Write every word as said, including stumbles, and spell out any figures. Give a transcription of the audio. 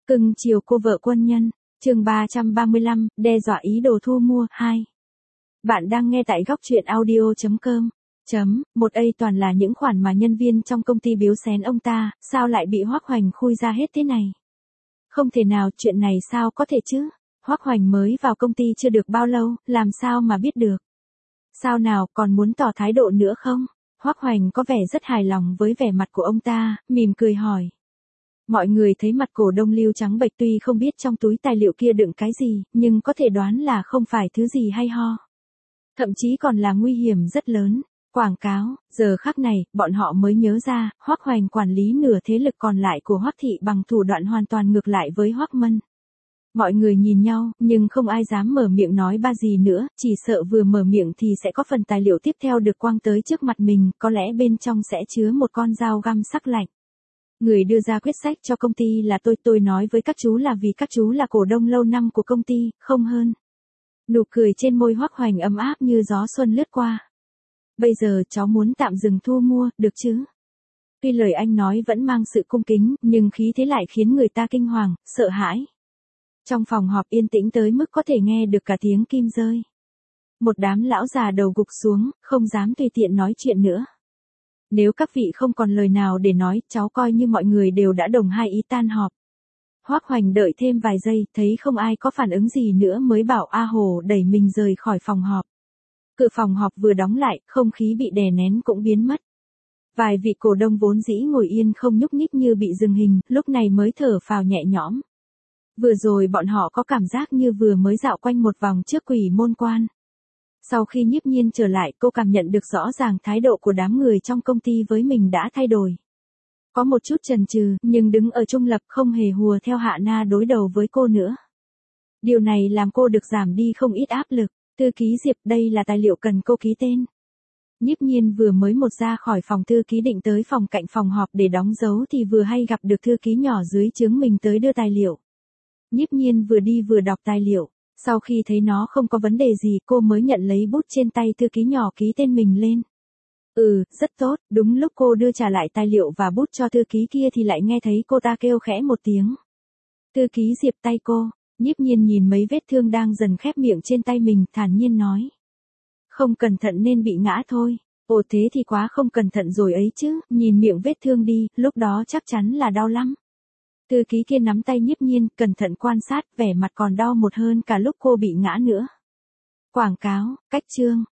Cưng chiều cô vợ quân nhân, chương ba trăm ba mươi lăm, đe dọa ý đồ thu mua, hai. Bạn đang nghe tại góc truyện audio chấm com. Chấm, một A toàn là những khoản mà nhân viên trong công ty biếu xén ông ta, sao lại bị Hoắc Hoành khui ra hết thế này? Không thể nào, chuyện này sao có thể chứ? Hoắc Hoành mới vào công ty chưa được bao lâu, làm sao mà biết được? Sao nào, còn muốn tỏ thái độ nữa không? Hoắc Hoành có vẻ rất hài lòng với vẻ mặt của ông ta, mỉm cười hỏi. Mọi người thấy mặt cổ đông Lưu trắng bệch, tuy không biết trong túi tài liệu kia đựng cái gì, nhưng có thể đoán là không phải thứ gì hay ho. Thậm chí còn là nguy hiểm rất lớn. Quảng cáo, giờ khắc này, bọn họ mới nhớ ra, Hoắc Hoành quản lý nửa thế lực còn lại của Hoắc thị bằng thủ đoạn hoàn toàn ngược lại với Hoắc Mân. Mọi người nhìn nhau, nhưng không ai dám mở miệng nói ba gì nữa, chỉ sợ vừa mở miệng thì sẽ có phần tài liệu tiếp theo được quăng tới trước mặt mình, có lẽ bên trong sẽ chứa một con dao găm sắc lạnh. Người đưa ra quyết sách cho công ty là tôi, tôi nói với các chú là vì các chú là cổ đông lâu năm của công ty, không hơn. Nụ cười trên môi Hoắc Hoành ấm áp như gió xuân lướt qua. Bây giờ cháu muốn tạm dừng thu mua, được chứ? Tuy lời anh nói vẫn mang sự cung kính, nhưng khí thế lại khiến người ta kinh hoàng, sợ hãi. Trong phòng họp yên tĩnh tới mức có thể nghe được cả tiếng kim rơi. Một đám lão già đầu gục xuống, không dám tùy tiện nói chuyện nữa. Nếu các vị không còn lời nào để nói, cháu coi như mọi người đều đã đồng hai ý tan họp. Hoắc Hoành đợi thêm vài giây, thấy không ai có phản ứng gì nữa mới bảo A Hồ đẩy mình rời khỏi phòng họp. Cửa phòng họp vừa đóng lại, không khí bị đè nén cũng biến mất. Vài vị cổ đông vốn dĩ ngồi yên không nhúc nhích như bị dừng hình, lúc này mới thở phào nhẹ nhõm. Vừa rồi bọn họ có cảm giác như vừa mới dạo quanh một vòng trước quỷ môn quan. Sau khi Nhiếp Nhiên trở lại, cô cảm nhận được rõ ràng thái độ của đám người trong công ty với mình đã thay đổi. Có một chút chần chừ, nhưng đứng ở trung lập không hề hùa theo Hạ Na đối đầu với cô nữa. Điều này làm cô được giảm đi không ít áp lực. Thư ký Diệp, đây là tài liệu cần cô ký tên. Nhiếp Nhiên vừa mới một ra khỏi phòng thư ký định tới phòng cạnh phòng họp để đóng dấu thì vừa hay gặp được thư ký nhỏ dưới trướng mình tới đưa tài liệu. Nhiếp Nhiên vừa đi vừa đọc tài liệu. Sau khi thấy nó không có vấn đề gì, cô mới nhận lấy bút trên tay thư ký nhỏ ký tên mình lên. Ừ, rất tốt. Đúng lúc cô đưa trả lại tài liệu và bút cho thư ký kia thì lại nghe thấy cô ta kêu khẽ một tiếng. Thư ký Diệp, tay cô. Nhiếp Nhiên nhìn mấy vết thương đang dần khép miệng trên tay mình, thản nhiên nói. Không cẩn thận nên bị ngã thôi. Ồ, thế thì quá không cẩn thận rồi ấy chứ, nhìn miệng vết thương đi, lúc đó chắc chắn là đau lắm. Thư ký kia nắm tay Nhiếp Nhiên, cẩn thận quan sát, vẻ mặt còn đau một hơn cả lúc cô bị ngã nữa. Quảng cáo, cách chương,